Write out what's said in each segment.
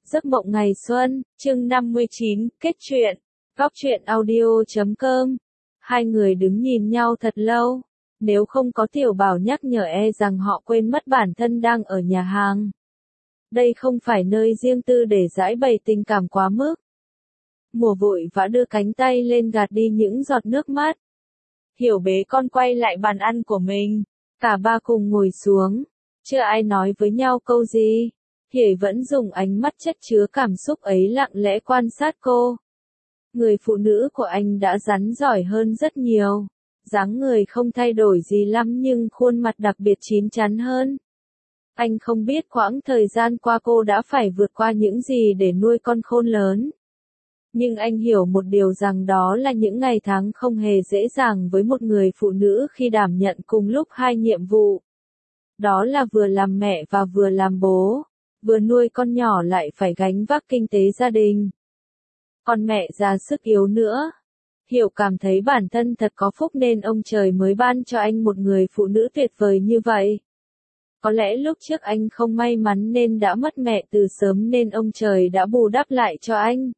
Giấc mộng ngày xuân, chương 59, kết truyện. Góc truyện audio.com. Hai người đứng nhìn nhau thật lâu. Nếu không có Tiểu Bảo nhắc nhở rằng họ quên mất bản thân đang ở nhà hàng. Đây không phải nơi riêng tư để giải bày tình cảm quá mức. Mùa vội vã đưa cánh tay lên gạt đi những giọt nước mắt. Hiểu bế con quay lại bàn ăn của mình. Cả ba cùng ngồi xuống. Chưa ai nói với nhau câu gì. Hiểu vẫn dùng ánh mắt chất chứa cảm xúc ấy lặng lẽ quan sát cô. Người phụ nữ của anh đã rắn giỏi hơn rất nhiều. Dáng người không thay đổi gì lắm nhưng khuôn mặt đặc biệt chín chắn hơn. Anh không biết quãng thời gian qua cô đã phải vượt qua những gì để nuôi con khôn lớn. Nhưng anh hiểu một điều rằng đó là những ngày tháng không hề dễ dàng với một người phụ nữ khi đảm nhận cùng lúc hai nhiệm vụ. Đó là vừa làm mẹ và vừa làm bố, vừa nuôi con nhỏ lại phải gánh vác kinh tế gia đình. Còn mẹ già sức yếu nữa. Hiểu cảm thấy bản thân thật có phúc nên ông trời mới ban cho anh một người phụ nữ tuyệt vời như vậy. Có lẽ lúc trước anh không may mắn nên đã mất mẹ từ sớm nên ông trời đã bù đắp lại cho anh.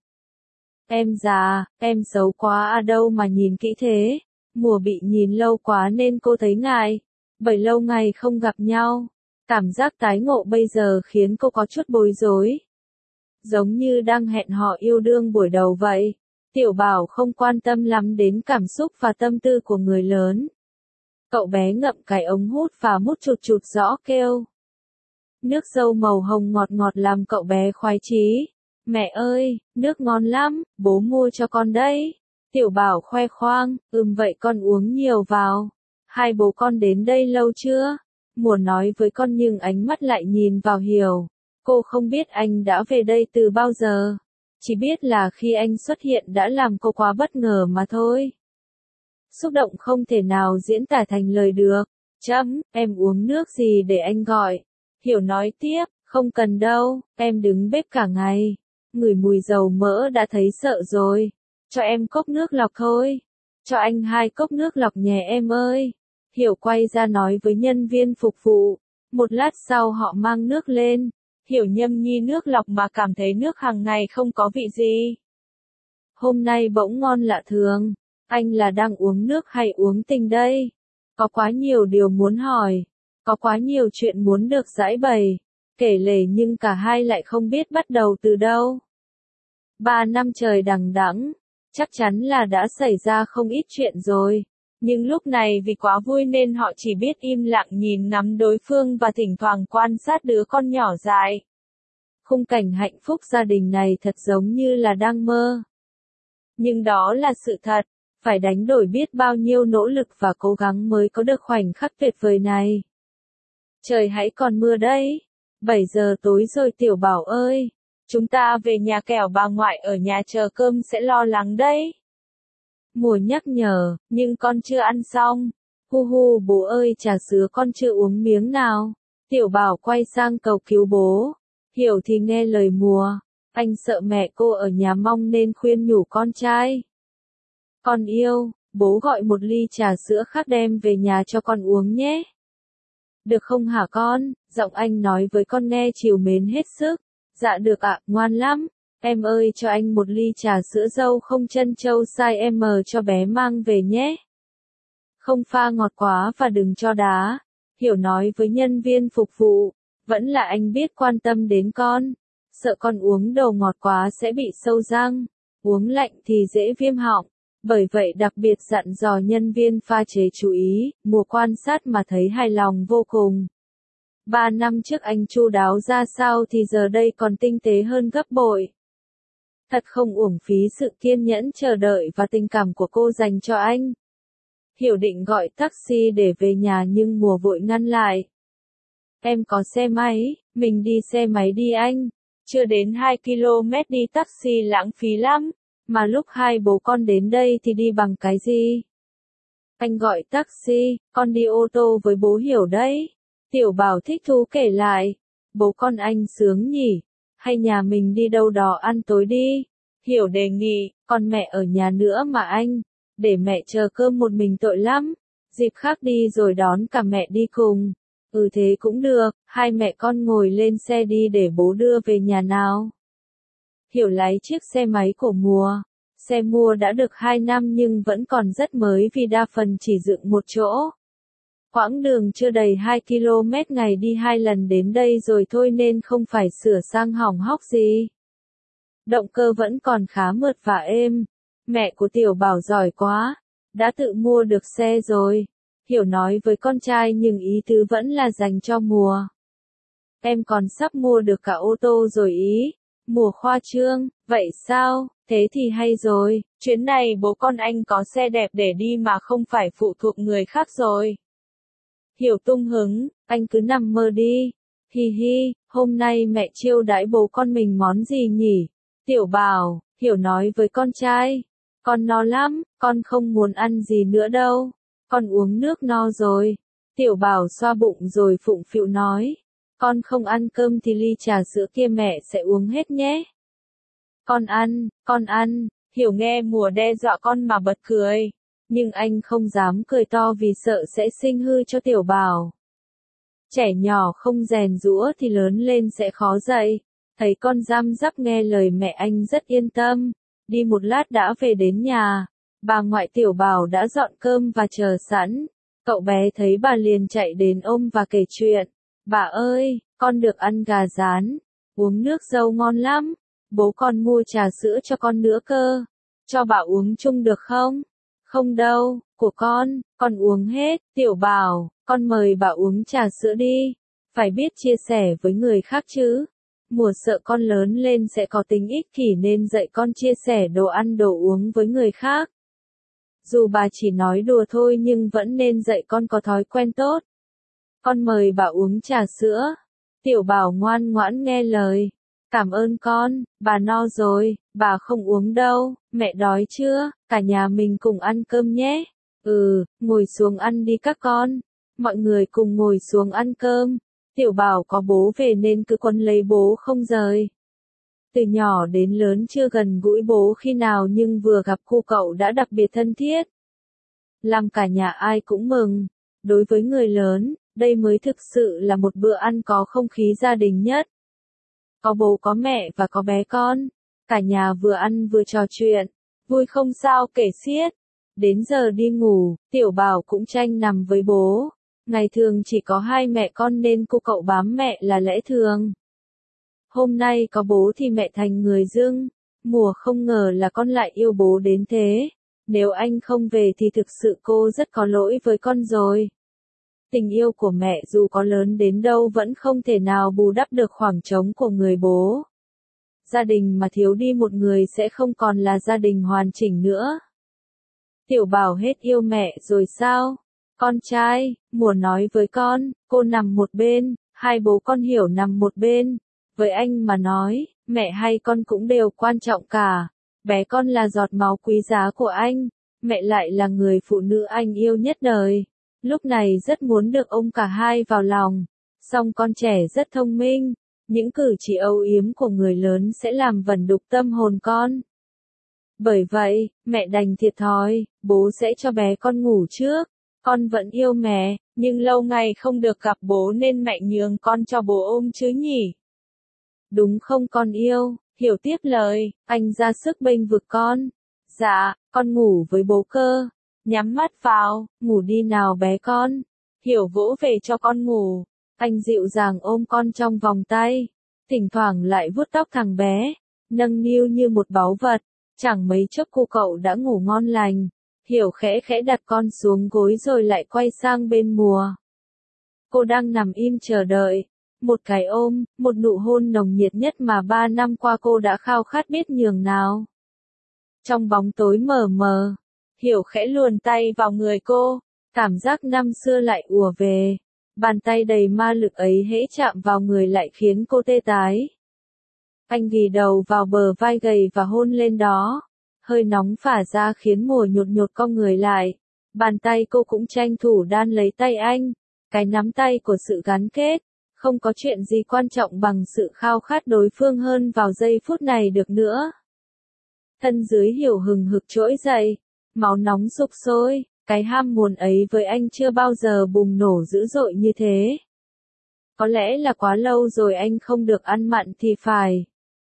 Em già, em xấu quá à đâu mà nhìn kỹ thế. Mùa bị nhìn lâu quá nên cô thấy ngại. Bởi lâu ngày không gặp nhau. Cảm giác tái ngộ bây giờ khiến cô có chút bối rối. Giống như đang hẹn hò yêu đương buổi đầu vậy. Tiểu Bảo không quan tâm lắm đến cảm xúc và tâm tư của người lớn. Cậu bé ngậm cái ống hút và mút chụt chụt rõ kêu. Nước dâu màu hồng ngọt ngọt làm cậu bé khoái chí. Mẹ ơi, nước ngon lắm, bố mua cho con đấy. Tiểu Bảo khoe khoang, vậy con uống nhiều vào. Hai bố con đến đây lâu chưa? Mùa nói với con nhưng ánh mắt lại nhìn vào Hiểu. Cô không biết anh đã về đây từ bao giờ. Chỉ biết là khi anh xuất hiện đã làm cô quá bất ngờ mà thôi. Xúc động không thể nào diễn tả thành lời được. Em uống nước gì để anh gọi? Hiểu nói tiếp, không cần đâu, em đứng bếp cả ngày. Ngửi mùi dầu mỡ đã thấy sợ rồi. Cho em cốc nước lọc thôi. Cho anh 2 cốc nước lọc nhé em ơi. Hiểu quay ra nói với nhân viên phục vụ. Một lát sau họ mang nước lên. Hiểu nhâm nhi nước lọc mà cảm thấy nước hàng ngày không có vị gì. Hôm nay bỗng ngon lạ thường. Anh là đang uống nước hay uống tình đây? Có quá nhiều điều muốn hỏi. Có quá nhiều chuyện muốn được giải bày. Kể lể nhưng cả hai lại không biết bắt đầu từ đâu. 3 năm trời đằng đẵng. Chắc chắn là đã xảy ra không ít chuyện rồi. Nhưng lúc này vì quá vui nên họ chỉ biết im lặng nhìn ngắm đối phương và thỉnh thoảng quan sát đứa con nhỏ dại. Khung cảnh hạnh phúc gia đình này thật giống như là đang mơ. Nhưng đó là sự thật. Phải đánh đổi biết bao nhiêu nỗ lực và cố gắng mới có được khoảnh khắc tuyệt vời này. Trời hãy còn mưa đấy. 7 giờ tối rồi Tiểu Bảo ơi. Chúng ta về nhà kẻo bà ngoại ở nhà chờ cơm sẽ lo lắng đấy. Mùa nhắc nhở, nhưng con chưa ăn xong. Hu hu bố ơi trà sữa con chưa uống miếng nào. Tiểu Bảo quay sang cầu cứu bố. Hiểu thì nghe lời mùa. Anh sợ mẹ cô ở nhà mong nên khuyên nhủ con trai. Con yêu, bố gọi một ly trà sữa khác đem về nhà cho con uống nhé. Được không hả con? Giọng anh nói với con nghe trìu mến hết sức. Dạ được ạ, ngoan lắm. Em ơi cho anh một ly trà sữa dâu không trân châu size M cho bé mang về nhé. Không pha ngọt quá và đừng cho đá. Hiểu nói với nhân viên phục vụ. Vẫn là anh biết quan tâm đến con. Sợ con uống đồ ngọt quá sẽ bị sâu răng. Uống lạnh thì dễ viêm họng. Bởi vậy đặc biệt dặn dò nhân viên pha chế chú ý. Mùa quan sát mà thấy hài lòng vô cùng. 3 năm trước anh chu đáo ra sao thì giờ đây còn tinh tế hơn gấp bội. Thật không uổng phí sự kiên nhẫn chờ đợi và tình cảm của cô dành cho anh. Hiểu định gọi taxi để về nhà nhưng mùa vội ngăn lại. Em có xe máy, mình đi xe máy đi anh. Chưa đến 2 km đi taxi lãng phí lắm. Mà lúc hai bố con đến đây thì đi bằng cái gì? Anh gọi taxi, con đi ô tô với bố Hiểu đấy. Tiểu Bảo thích thú kể lại. Bố con anh sướng nhỉ? Hay nhà mình đi đâu đó ăn tối đi? Hiểu đề nghị, còn mẹ ở nhà nữa mà anh. Để mẹ chờ cơm một mình tội lắm. Dịp khác đi rồi đón cả mẹ đi cùng. Thế cũng được, hai mẹ con ngồi lên xe đi để bố đưa về nhà nào. Hiểu lái chiếc xe máy của mùa. Xe mua đã được 2 năm nhưng vẫn còn rất mới vì đa phần chỉ dựng một chỗ. Quãng đường chưa đầy 2 km, ngày đi 2 lần đến đây rồi thôi nên không phải sửa sang hỏng hóc gì. Động cơ vẫn còn khá mượt và êm. Mẹ của Tiểu Bảo giỏi quá, đã tự mua được xe rồi. Hiểu nói với con trai nhưng ý tứ vẫn là dành cho mùa. Em còn sắp mua được cả ô tô rồi ý. Mùa khoa trương, vậy sao, thế thì hay rồi, chuyến này bố con anh có xe đẹp để đi mà không phải phụ thuộc người khác rồi. Hiểu tung hứng, anh cứ nằm mơ đi. Hi hi, hôm nay mẹ chiêu đãi bố con mình món gì nhỉ? Tiểu Bảo, Hiểu nói với con trai. Con no lắm, con không muốn ăn gì nữa đâu. Con uống nước no rồi. Tiểu Bảo xoa bụng rồi phụng phịu nói. Con không ăn cơm thì ly trà sữa kia mẹ sẽ uống hết nhé. Con ăn, Hiểu nghe mùa đe dọa con mà bật cười. Nhưng anh không dám cười to vì sợ sẽ sinh hư cho Tiểu Bảo. Trẻ nhỏ không rèn giũa thì lớn lên sẽ khó dạy. Thấy con răm rắp nghe lời mẹ anh rất yên tâm. Đi một lát đã về đến nhà. Bà ngoại Tiểu Bảo đã dọn cơm và chờ sẵn. Cậu bé thấy bà liền chạy đến ôm và kể chuyện. Bà ơi, con được ăn gà rán, uống nước dâu ngon lắm. Bố con mua trà sữa cho con nữa cơ. Cho bà uống chung được không? Không đâu, của con uống hết. Tiểu Bảo, con mời bà uống trà sữa đi. Phải biết chia sẻ với người khác chứ. Mùa sợ con lớn lên sẽ có tính ích kỷ nên dạy con chia sẻ đồ ăn đồ uống với người khác. Dù bà chỉ nói đùa thôi nhưng vẫn nên dạy con có thói quen tốt. Con mời bà uống trà sữa. Tiểu Bảo ngoan ngoãn nghe lời. Cảm ơn con, bà no rồi, bà không uống đâu, mẹ đói chưa, cả nhà mình cùng ăn cơm nhé. Ngồi xuống ăn đi các con. Mọi người cùng ngồi xuống ăn cơm. Tiểu Bảo có bố về nên cứ quấn lấy bố không rời. Từ nhỏ đến lớn chưa gần gũi bố khi nào nhưng vừa gặp cô cậu đã đặc biệt thân thiết. Làm cả nhà ai cũng mừng. Đối với người lớn, đây mới thực sự là một bữa ăn có không khí gia đình nhất. Có bố có mẹ và có bé con. Cả nhà vừa ăn vừa trò chuyện. Vui không sao kể xiết. Đến giờ đi ngủ, Tiểu Bảo cũng tranh nằm với bố. Ngày thường chỉ có hai mẹ con nên cô cậu bám mẹ là lẽ thường. Hôm nay có bố thì mẹ thành người dưng. Mùa không ngờ là con lại yêu bố đến thế. Nếu anh không về thì thực sự cô rất có lỗi với con rồi. Tình yêu của mẹ dù có lớn đến đâu vẫn không thể nào bù đắp được khoảng trống của người bố. Gia đình mà thiếu đi một người sẽ không còn là gia đình hoàn chỉnh nữa. Tiểu Bảo hết yêu mẹ rồi sao? Con trai, Mùa nói với con, cô nằm một bên, hai bố con Hiểu nằm một bên. Với anh mà nói, mẹ hay con cũng đều quan trọng cả. Bé con là giọt máu quý giá của anh, mẹ lại là người phụ nữ anh yêu nhất đời. Lúc này rất muốn được ôm cả hai vào lòng. Song con trẻ rất thông minh, những cử chỉ âu yếm của người lớn sẽ làm vẩn đục tâm hồn con. Bởi vậy, mẹ đành thiệt thòi, bố sẽ cho bé con ngủ trước. Con vẫn yêu mẹ, nhưng lâu ngày không được gặp bố nên mẹ nhường con cho bố ôm chứ nhỉ? Đúng không con yêu? Hiểu tiếp lời, anh ra sức bênh vực con. Dạ, con ngủ với bố cơ. Nhắm mắt vào, ngủ đi nào bé con. Hiểu vỗ về cho con ngủ. Anh dịu dàng ôm con trong vòng tay. Thỉnh thoảng lại vuốt tóc thằng bé. Nâng niu như một báu vật. Chẳng mấy chốc cô cậu đã ngủ ngon lành. Hiểu khẽ khẽ đặt con xuống gối rồi lại quay sang bên Mùa. Cô đang nằm im chờ đợi. Một cái ôm, một nụ hôn nồng nhiệt nhất mà 3 năm qua cô đã khao khát biết nhường nào. Trong bóng tối mờ mờ, Hiểu khẽ luồn tay vào người cô, cảm giác năm xưa lại ùa về. Bàn tay đầy ma lực ấy hễ chạm vào người lại khiến cô tê tái. Anh ghì đầu vào bờ vai gầy và hôn lên đó. Hơi nóng phả ra khiến Mùa nhột nhột cong người lại. Bàn tay cô cũng tranh thủ đan lấy tay anh. Cái nắm tay của sự gắn kết. Không có chuyện gì quan trọng bằng sự khao khát đối phương hơn vào giây phút này được nữa. Thân dưới Hiểu hừng hực trỗi dậy. Máu nóng sục sôi. Cái ham muốn ấy với anh chưa bao giờ bùng nổ dữ dội như thế. Có lẽ là quá lâu rồi anh không được ăn mặn thì phải.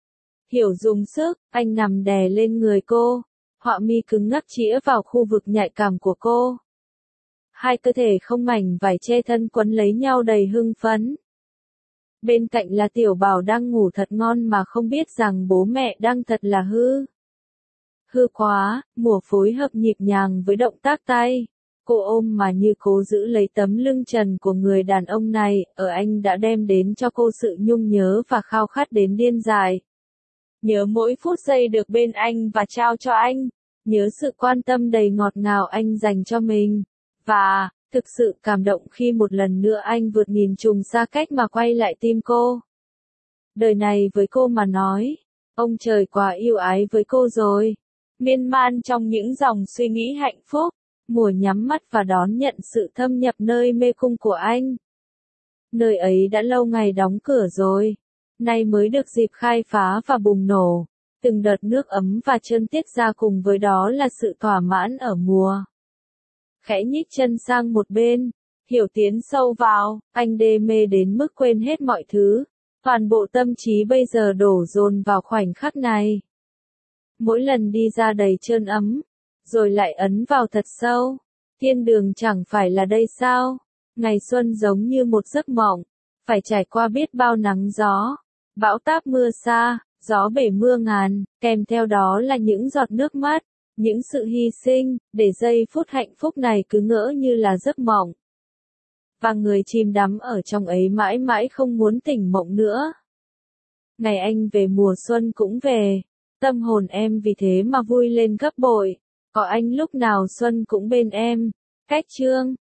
Hiểu dùng sức, anh nằm đè lên người cô. Họa mi cứng ngắc chĩa vào khu vực nhạy cảm của cô. Hai cơ thể không mảnh vải che thân quấn lấy nhau đầy hưng phấn. Bên cạnh là Tiểu Bảo đang ngủ thật ngon mà không biết rằng bố mẹ đang thật là hư. Hư quá, mùa phối hợp nhịp nhàng với động tác tay. Cô ôm mà như cố giữ lấy tấm lưng trần của người đàn ông này, ở anh đã đem đến cho cô sự nhung nhớ và khao khát đến điên dại. Nhớ mỗi phút giây được bên anh và trao cho anh. Nhớ sự quan tâm đầy ngọt ngào anh dành cho mình. Và, thực sự cảm động khi một lần nữa anh vượt nghìn trùng xa cách mà quay lại tim cô. Đời này với cô mà nói, ông trời quá yêu ái với cô rồi. Miên man trong những dòng suy nghĩ hạnh phúc, mùa nhắm mắt và đón nhận sự thâm nhập nơi mê cung của anh. Nơi ấy đã lâu ngày đóng cửa rồi, nay mới được dịp khai phá và bùng nổ. Từng đợt nước ấm và trơn tiết ra cùng với đó là sự thỏa mãn ở mùa. Khẽ nhích chân sang một bên, Hiểu tiến sâu vào, anh đê mê đến mức quên hết mọi thứ. Toàn bộ tâm trí bây giờ đổ dồn vào khoảnh khắc này. Mỗi lần đi ra đầy trơn ấm, rồi lại ấn vào thật sâu. Thiên đường chẳng phải là đây sao? Ngày xuân giống như một giấc mộng, phải trải qua biết bao nắng gió, bão táp mưa xa, gió bể mưa ngàn, kèm theo đó là những giọt nước mắt, những sự hy sinh, để giây phút hạnh phúc này cứ ngỡ như là giấc mộng. Và người chìm đắm ở trong ấy mãi mãi không muốn tỉnh mộng nữa. Ngày anh về mùa xuân cũng về, tâm hồn em vì thế mà vui lên gấp bội, có anh lúc nào xuân cũng bên em. Cách chương